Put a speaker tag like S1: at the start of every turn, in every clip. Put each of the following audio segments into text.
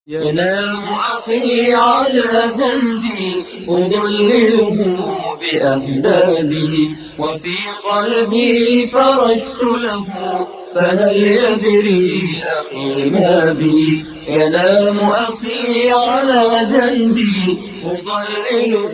S1: ينام أخي على ذنبي أضلله بأهدابه، وفي قلبي فرشت له فهل يدري أخي ما بي. ينام أخي على ذنبي أضلله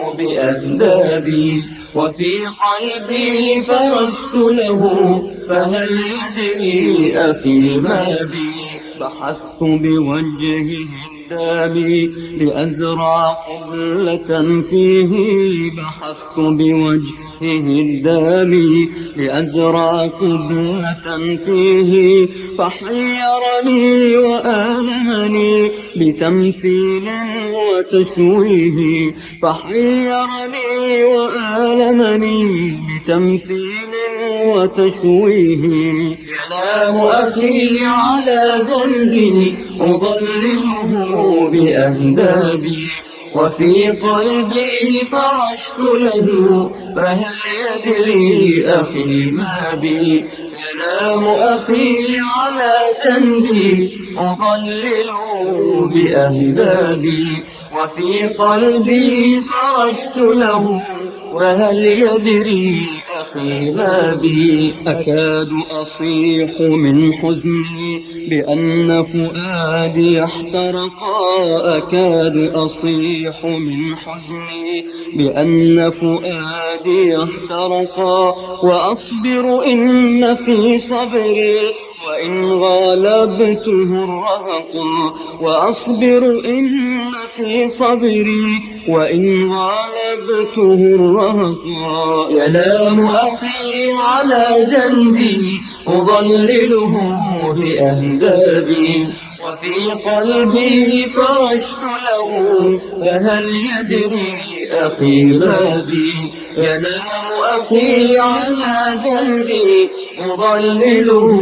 S1: بأهدابه، وفي قلبي فرشت له فهل يدري أخي ما بي. بحثت بوجهه الدامي لأزرع قبلة فيه، بحثت بوجهه الدامي لأزرع قبلة فيه، فحيرني وآلمني بتمثيل وتشويه، فحيرني وآلمني بتمثيل وتشويه. ينام أخي على ذنبي أضلله بأهدابي، وفي قلبي فرشت له فهل يدري أخي ما بي. ينام أخي على ذنبي أضلله بأهدابي، وفي قلبي فرشت له وهل يدري أخي ما بي. أكاد أصيح من حزني بأن فؤادي احترقا، أكاد أصيح من حزني بأن فؤادي احترقا، وأصبر إن في صبري وإن غالبته الرهق، وأصبر إن في صبري وإن غالبته الرهق. ينام أخي على ذنبي أضلله بأهدابي، وفي قلبي فرشت له فهل يدري أخي ما بي. ينام أخي على ذنبي أضلله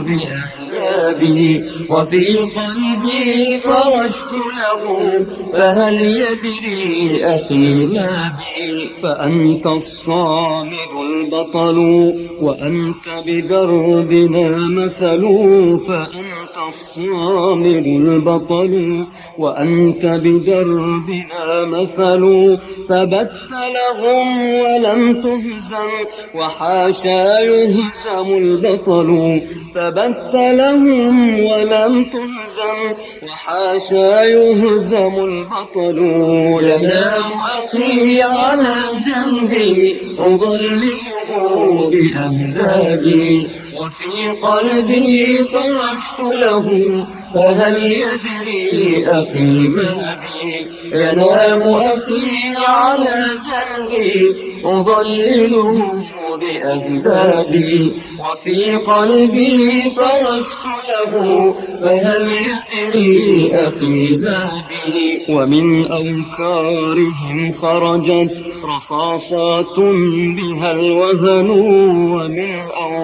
S1: بأهدابي، وفي قلبي فرشت له فهل يدري أخي ما بي. فأنت الصامد البطل وأنت بدربنا مثل، فأنت الصامد البطل وأنت بدربنا مثل. ثبت لهم ولم تهزم وحاشا يهزم البطل، ثبت لهم ولم تهزم وحاشا يهزم البطل. ينام أخي على ذنبي أضلله بأهدابي، وفي قلبي فرشت له فهل يدري أخي ما بي. ينام أخي على ذنبي أضلله بأهدابي، وفي قلبي فرشت له فهل يدري أخي ما بي. ومن أوكارهم خرجت رصاصات بها الوهن، ومن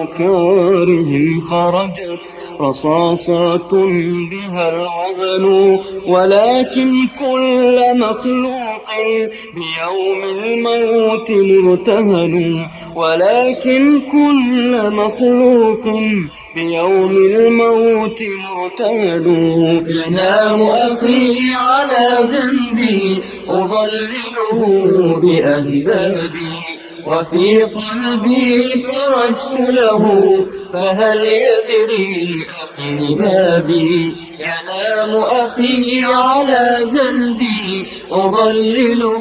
S1: أوكارهم خرجت رصاصات بها الوهن، ولكن كل مخلوق بيوم الموت مرتهن، ولكن كل مخلوق بيوم الموت مرتهن. ينام أخي على ذنبي أضلله بأهدابي، وفي قلبي فرشت له فهل يدري أخي ما بي. ينام أخي على ذنبي أضلله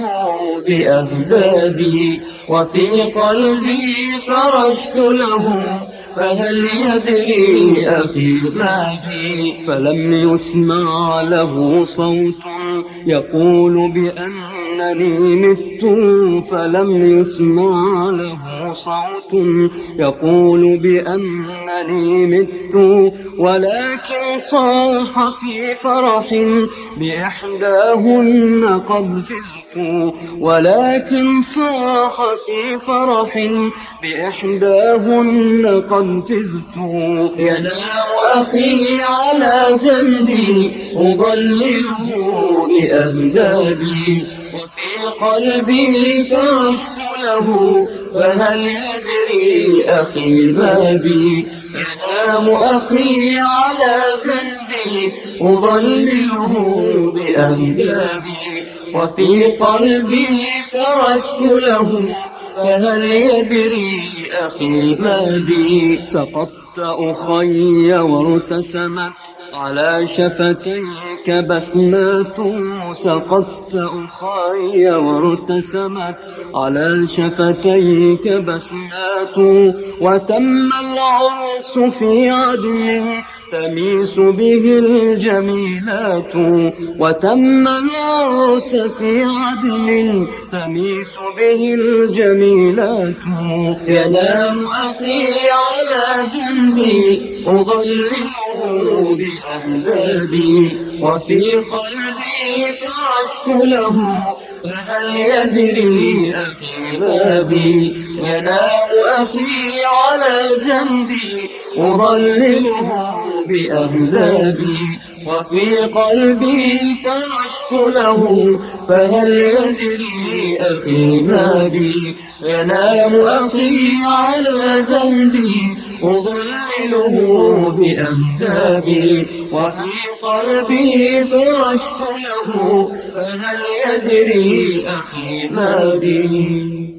S1: بأهدابي، وفي قلبي فرشت له فهل يدري أخي ما بي. فلم يسمع له صوت يقول بأنني مت، فلم يسمع له صوت يقول بأنني مت، ولكن صاح في فرح بإحداهن قد فزت، ولكن صاح في فرح بإحداهن قد فزت. ينام أخي على ذنبي أضلله بأهدابي، وفي قلبي فرشت له فهل يدري أخي ما بي. ينام أخي على ذنبي أضلله بأهدابي وفي قلبي فرشت له فهل يدري أخي ما بي سقطت أخي وارتسمت على شفتيك بسمات سقطت أخي وارتسمت على شفتيك بسمات وتم العرس في عدن تميس به الجميلات وتم العرس في عدن تميس به الجميلات ينام أخي على جنبي أضلله بأهدابي وفي قلبي فرشت له فهل يدري أخي ما بي ينام أخي على جنبي أضلله بأهدابي وفي قلبي فرشت له فهل يدري أخي ما بي ينام أخي على جنبي أضلله بأهدابي وفي قلبي فرشت له فهل يدري أخي ما بي